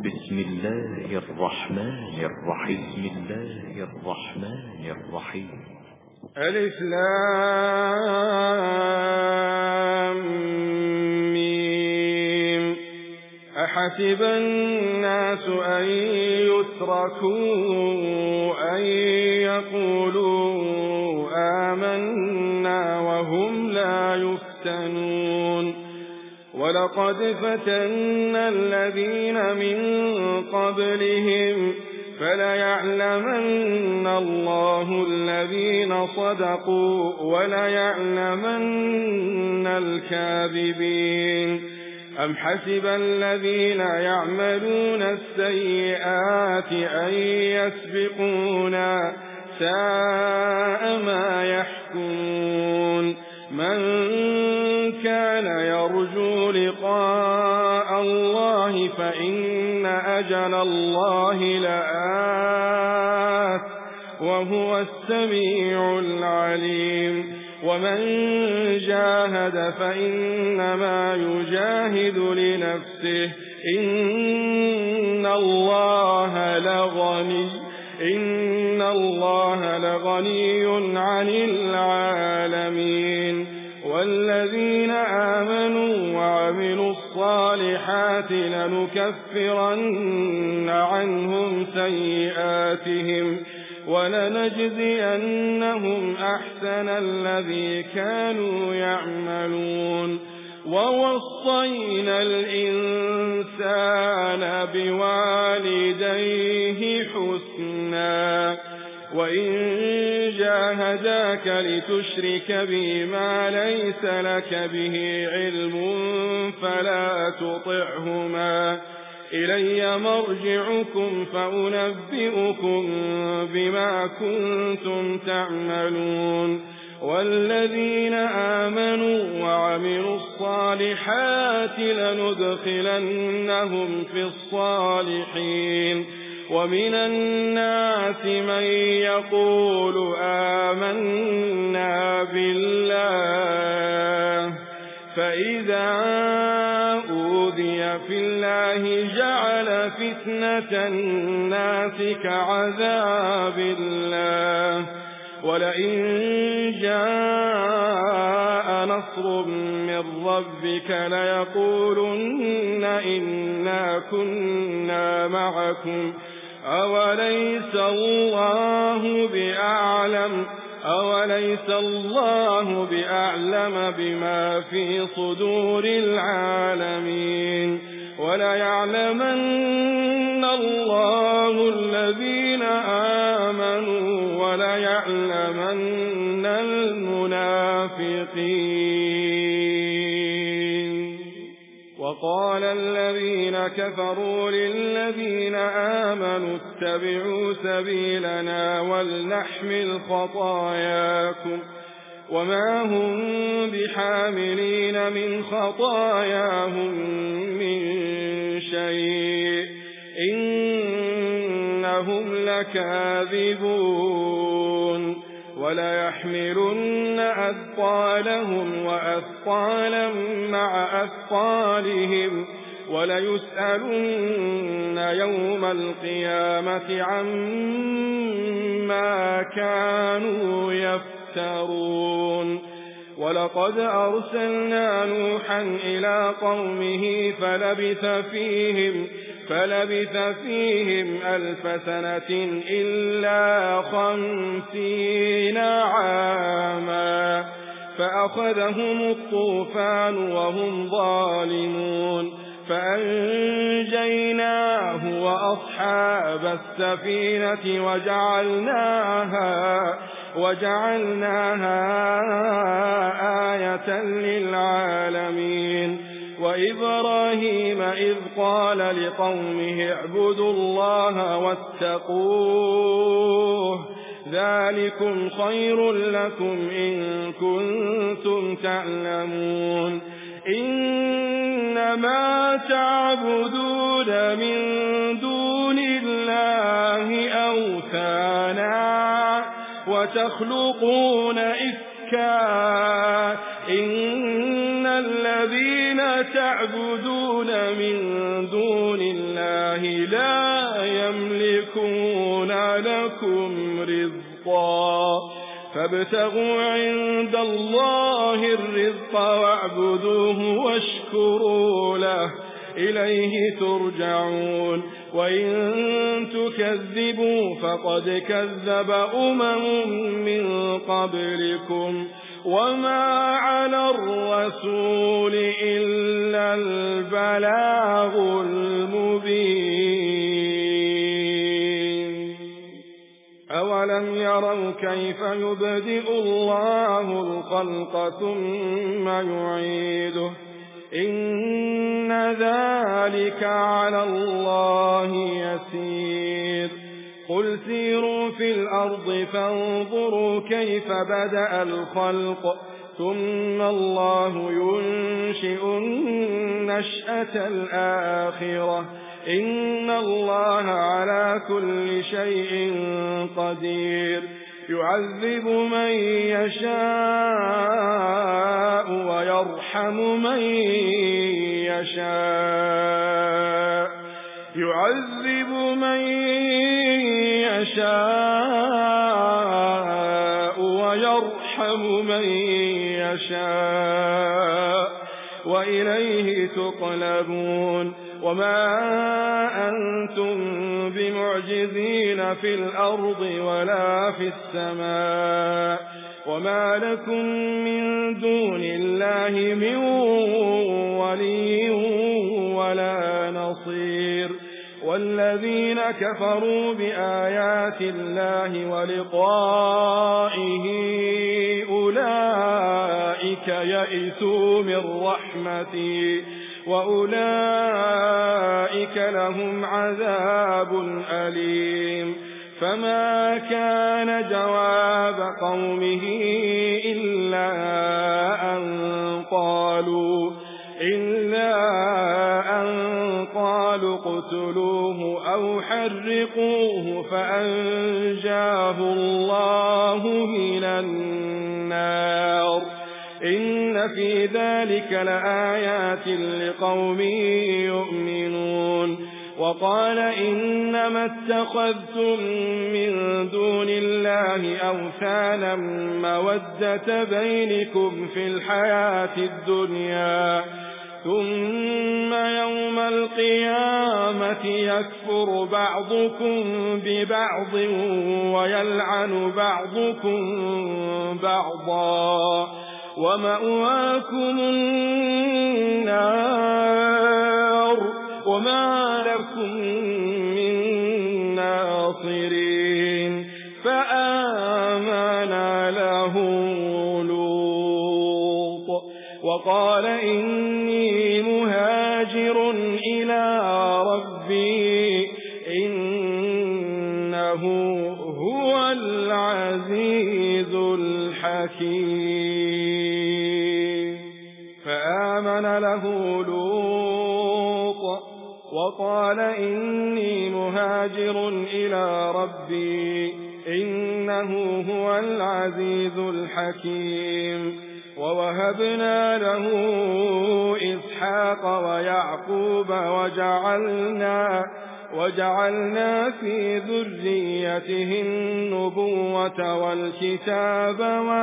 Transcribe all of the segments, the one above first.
بسم الله الرحمن الرحيم. ألف لام ميم. أحسب الناس أن يتركوا أن يقولوا آمنا وهم لا يفتنون ولقد فتنا الذين من قبلهم فليعلمن الله الذين صدقوا وليعلمن الكاذبين. أم حسب الذين يعملون السيئات أن يسبقونا ساء ما يحكمون. من كان يرجو لقاء الله فإن أجل الله لآت وهو السميع العليم. ومن جاهد فإنما يجاهد لنفسه إن الله لغني عن العالمين. والذين آمنوا وعملوا الصالحات لنكفرن عنهم سيئاتهم ولنجزينهم أحسن الذي كانوا يعملون. ووصينا الإنسان بوالديه حسنا وإن جاهداك لتشرك بي ما ليس لك به علم فلا تطعهما إلي مرجعكم فأنبئكم بما كنتم تعملون. والذين آمنوا وعملوا الصالحات لندخلنهم في الصالحين. ومن الناس من يقول آمنا بالله فإذا أوذي في الله جعل فتنة الناس كعذاب الله. ولئن جاء نصر من ربك ليقولن إنا كنا معكم أوليس الله بأعلم بما في صدور العالمين. وليعلمن الله الذين آمنوا وليعلمن المنافقين. وقال الذين كفروا للذين آمنوا اتبعوا سبيلنا ولنحمل خطاياكم وما هم بحاملين من خطاياهم من شيء إنهم لكاذبون. وليحملن أثقالهم وأثقالا مع أثقالهم وليسألن يوم القيامة عما كانوا يفترون. ولقد أرسلنا نوحا إلى قومه فلبث فيهم 1000 سنة إلا 50 عاما فأخذهم الطوفان وهم ظالمون فأنجيناه وأصحاب السفينة وجعلناها آية للعالمين. وإبراهيم إذ قال لقومه اعبدوا الله واتقوه ذلكم خير لكم إن كنتم تعلمون. إنما تعبدون من دون الله أوثانا وتخلقون إفكا إن الذين تعبدون من دون الله الله لا يملكون لكم رزقا فابتغوا عند الله الرزق واعبدوه واشكروا له إليه ترجعون وإن تكذبوا فقد كذب من قبلكم وما على الرسول إلا البلاغ المبين أولم يروا كيف يبدئ الله الخلق ثم يعيده إن ذلك على الله يسير قل سيروا في الأرض فانظروا كيف بدأ الخلق ثم الله ينشئ النشأة الآخرة إن الله على كل شيء قدير يعذب من يشاء ويرحم من يشاء يعذب من يشاء ويرحم من يشاء وإليه تقلبون وما أنتم بمعجزين في الأرض ولا في السماء وما لكم من دون الله من ولي ولا نصير والذين كفروا بآيات الله ولقائه أولئك يئسوا من رحمتي وأولئك لهم عذاب أليم فما كان جواب قومه إلا أن قالوا اقتلوه أو حرقوه فأنجاه الله من النار إن في ذلك لآيات لقوم يؤمنون وقال إنما اتخذتم من دون الله أوثانا مودة بينكم في الحياة الدنيا ثم يوم القيامة يكفر بعضكم ببعض ويلعن بعضكم بعضا ومأواكم النار وما لكم من ناصرين فآمن له لوط وقال إني مهاجر إلى ربي إنه هو العزيز الحكيم فآمن له لوط وقال إني مهاجر إلى ربي إنه هو العزيز الحكيم ووهبنا له إسحاق ويعقوب وجعلنا في ذريته النبوة والكتاب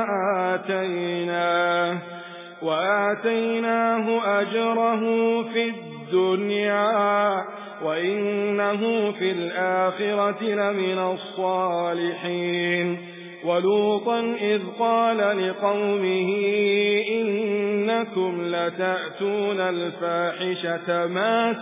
وآتيناه أجره في الدنيا وإنه في الآخرة لمن الصالحين ولوطا إذ قال لقومه إنكم لتأتون الفاحشة ما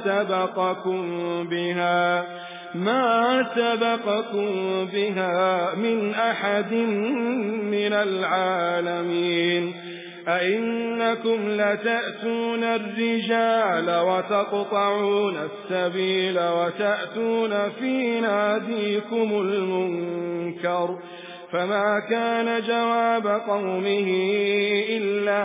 سبقكم بها من أحد من العالمين أئنكم لتأتون الرجال وتقطعون السبيل وتأتون في ناديكم المنكر فما كان جواب قومه إلا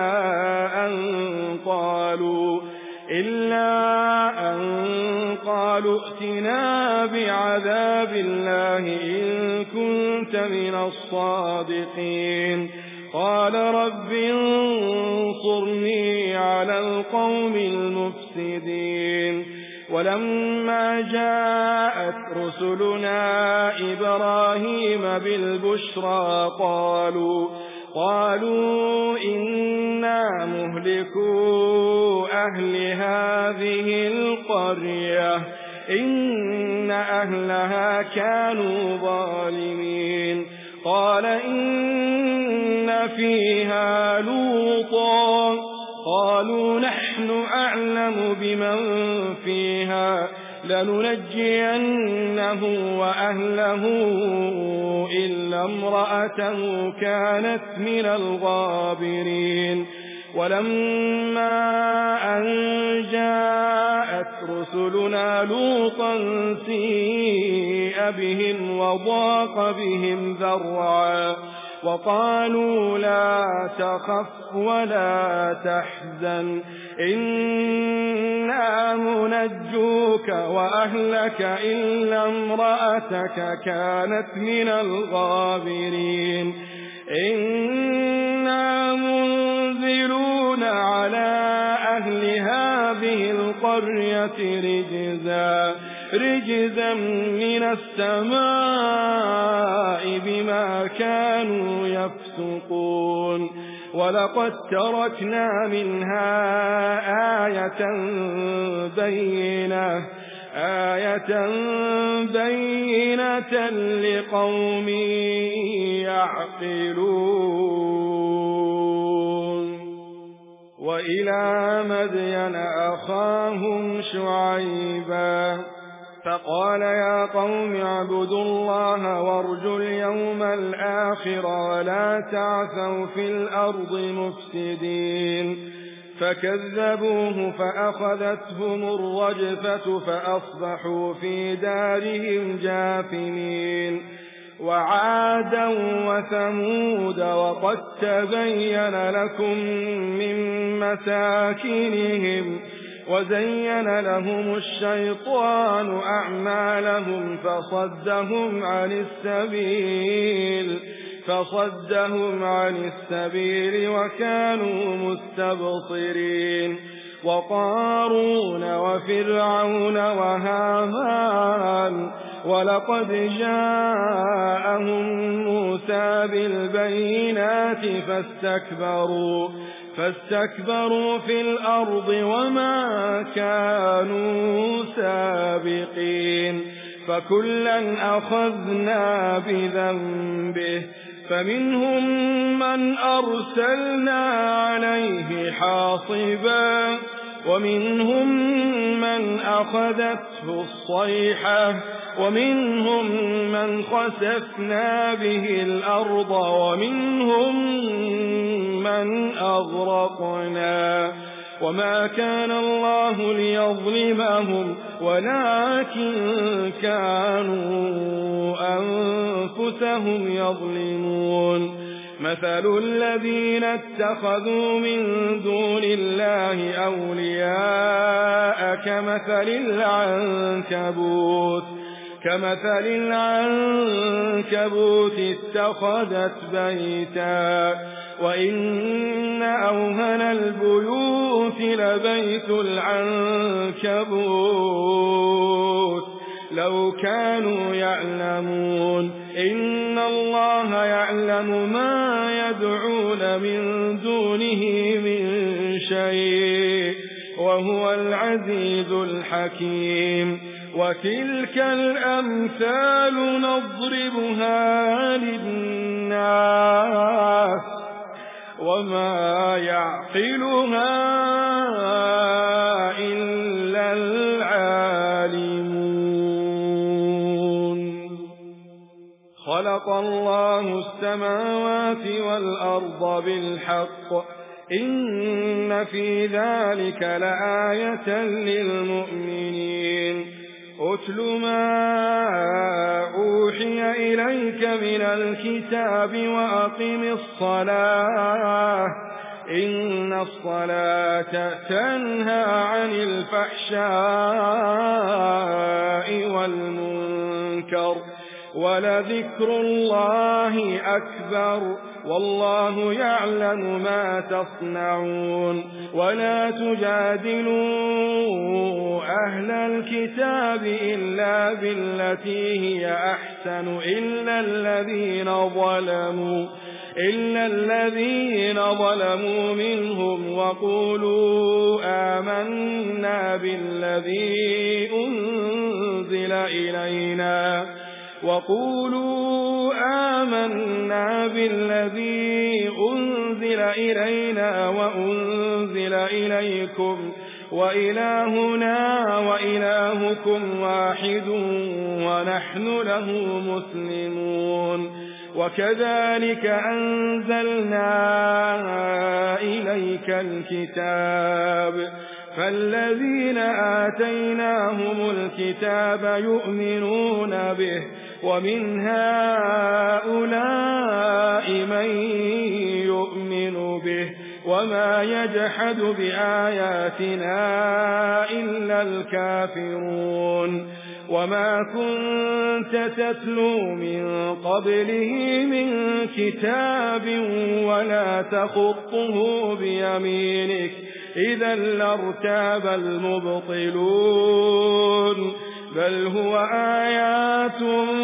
أن قالوا ائتنا بعذاب الله إن كنت من الصادقين قال رب انصرني على القوم المفسدين ولما جاءت رسلنا إبراهيم بالبشرى قالوا إنا مهلكو أهل هذه القرية إن أهلها كانوا ظالمين قال إن فيها لوطا قالوا نحن أعلم بمن فيها لننجينه وأهله إلا امرأته كانت من الغابرين ولما أن جاءت رسلنا لوطا سيء بهم وضاق بهم ذرعا وقالوا لا تخف ولا تحزن إنا منجوك وأهلك إلا امرأتك كانت من الغابرين إنا منزلون على أهل هذه القرية رجزا من السماء بما كانوا يفسقون ولقد تركنا منها آية بينة لقوم يعقلون وإلى مدين أخاهم شعيبا فقال يا قوم اعبدوا الله وارجوا اليوم الآخر ولا تعثوا في الأرض مفسدين فكذبوه فأخذتهم الرجفة فأصبحوا في دارهم جاثمين وعادا وثمود وقد تبين لكم من مساكنهم وزين لهم الشيطان أعمالهم فصدهم عن السبيل وكانوا مستبصرين وقارون وفرعون وهامان ولقد جاءهم موسى بالبينات فاستكبروا في الأرض وما كانوا سابقين فكلا أخذنا بذنبه فمنهم من أرسلنا عليه حاصبا ومنهم من أخذته الصيحة ومنهم من خسفنا به الأرض ومنهم من أغرقنا وما كان الله ليظلمهم ولكن كانوا أنفسهم يظلمون مثل الذين اتخذوا من دون الله أولياء كمثل العنكبوت اتخذت بيتا وإن أوهن البيوت لبيت العنكبوت لو كانوا يعلمون إن الله يعلم ما يدعون من دونه من شيء وهو العزيز الحكيم وتلك الأمثال نضربها للناس وما يعقلها إلا العالمون خلق الله السماوات والأرض بالحق إن في ذلك لآية للمؤمنين أتل ما أوحي إليك من الكتاب وأقم الصلاة إن الصلاة تنهى عن الفحشاء والمنكر ولذكر الله أكبر والله يعلم ما تصنعون ولا تجادلوا أهل الكتاب إلا بالتي هي أحسن إلا الذين ظلموا منهم وقولوا آمنا بالذي أنزل إلينا وأنزل إليكم وإلهنا وإلهكم واحد ونحن له مسلمون وكذلك أنزلنا إليك الكتاب فالذين آتيناهم الكتاب يؤمنون به ومن هؤلاء من يؤمن به وما يجحد بآياتنا إلا الكافرون وما كنت تتلو من قبله من كتاب ولا تخطه بيمينك إذا لارتاب المبطلون بل هو آيات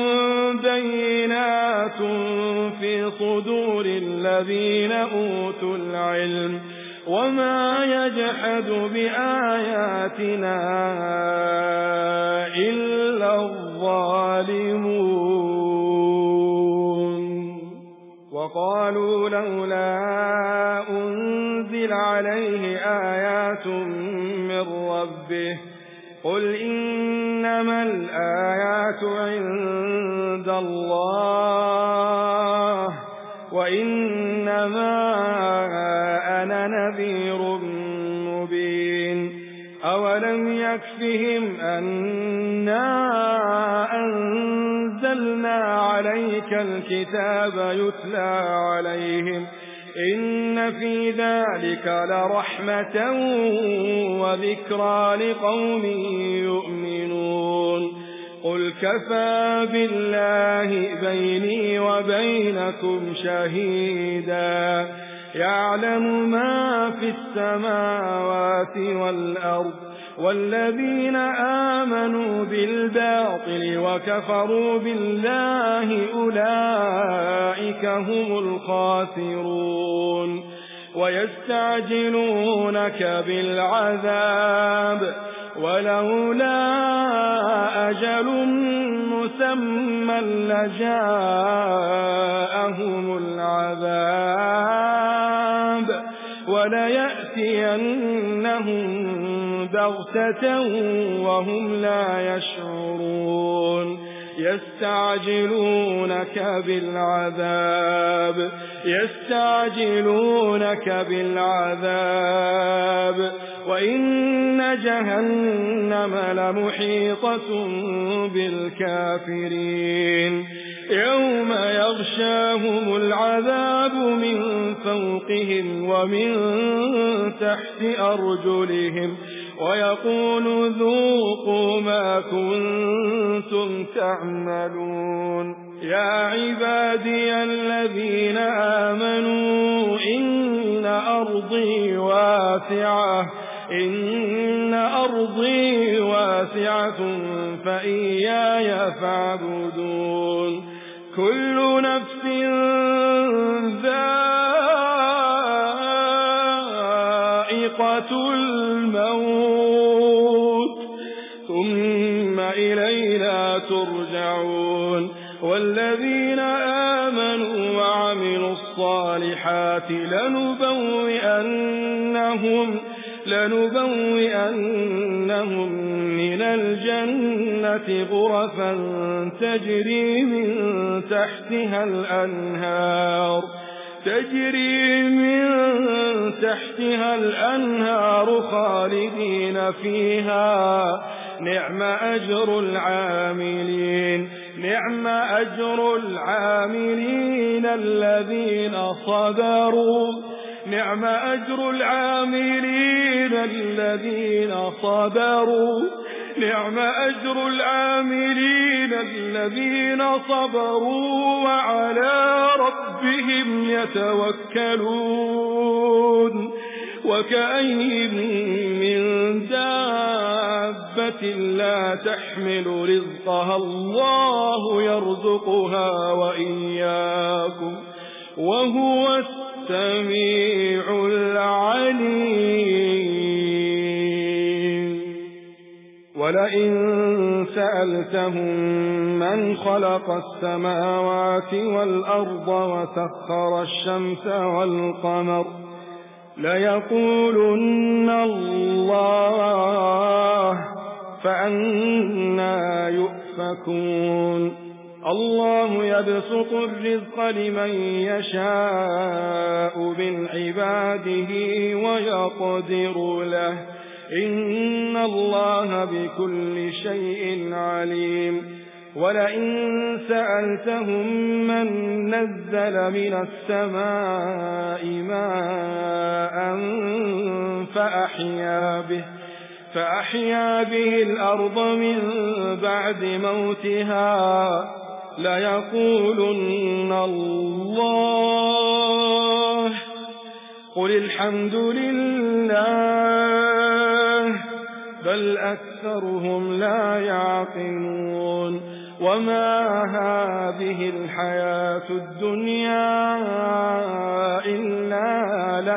بينات في صدور الذين أوتوا العلم وما يجحد بآياتنا إلا الظالمون وقالوا لولا أنزل عليه آيات من ربه قل إنما الآيات عند الله وإنما أنا نذير مبين أولم يكفهم أنا أنزلنا عليك الكتاب يتلى عليهم إن في ذلك لرحمة وذكرى لقوم يؤمنون قل كفى بالله بيني وبينكم شهيدا يعلم ما في السماوات والأرض والذين آمنوا بالباطل وكفروا بالله أولئك هم الخاسرون ويستعجلونك بالعذاب ولولا أجل مسمى لجاءهم العذاب وليأتينهم بغتة وهم لا يشعرون يستعجلونك بالعذاب وإن جهنم لمحيطة بالكافرين يوم يغشاهم العذاب من فوقهم ومن تحت أرجلهم ويقول ذوقوا ما كنتم تعملون يا عبادي الذين آمنوا إن أرضي واسعة فإياي فاعبدون كل نفس ذائقة الموت ثم إلينا ترجعون والذين آمنوا وعملوا الصالحات لنبوئنهم من الجنة غرفا تجري من تحتها الأنهار خالدين فيها نعم أجر العاملين الذين الذين صبروا وعلى ربهم يتوكلون وكأين من دابة لا تحمل رزقها الله يرزقها وإياكم وهو السميع العليم ولئن سألتهم من خلق السماوات والأرض وسخر الشمس والقمر ليقولن الله فأنى يؤفكون الله يبسط الرزق لمن يشاء من عباده ويقدر له إن الله بكل شيء عليم ولئن سألتهم من نزل من السماء ماء فأحيا به الأرض من بعد موتها ليقولن الله قل الحمد لله بل أكثرهم لا يعقلون وما هذه الحياة الدنيا إلا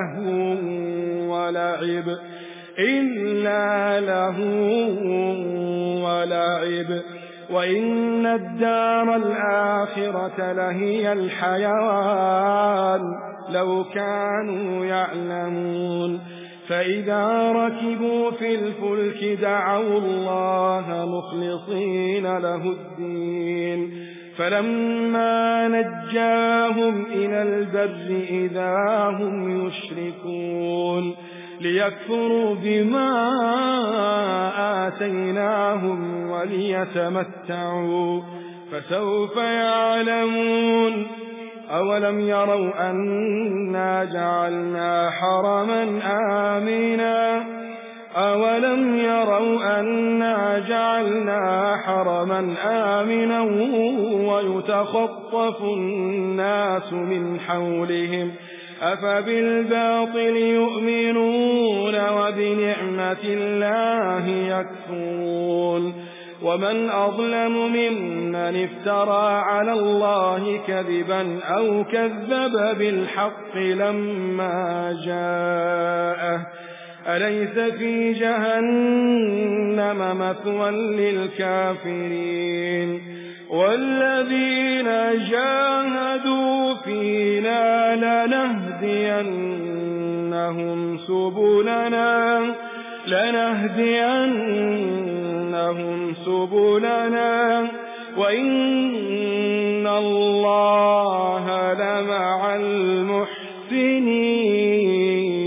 لهو ولعب وإن الدار الآخرة لهي الحيوان لو كانوا يعلمون فإذا ركبوا في الفلك دعوا الله مخلصين له الدين فلما نجاهم إلى البر إذا هم يشركون ليكفروا بما آتيناهم وليتمتعوا فسوف يعلمون أولم يروا أنا جعلنا حرما آمنا ويتخطف الناس من حولهم أفبالباطل يؤمنون وبنعمة الله يكفرون ومن أظلم ممن افترى على الله كذبا أو كذب بالحق لما جاءه أليس في جهنم مثوى للكافرين والذين جاهدوا فينا لنهدينهم سبلنا وإن الله لمع المحسنين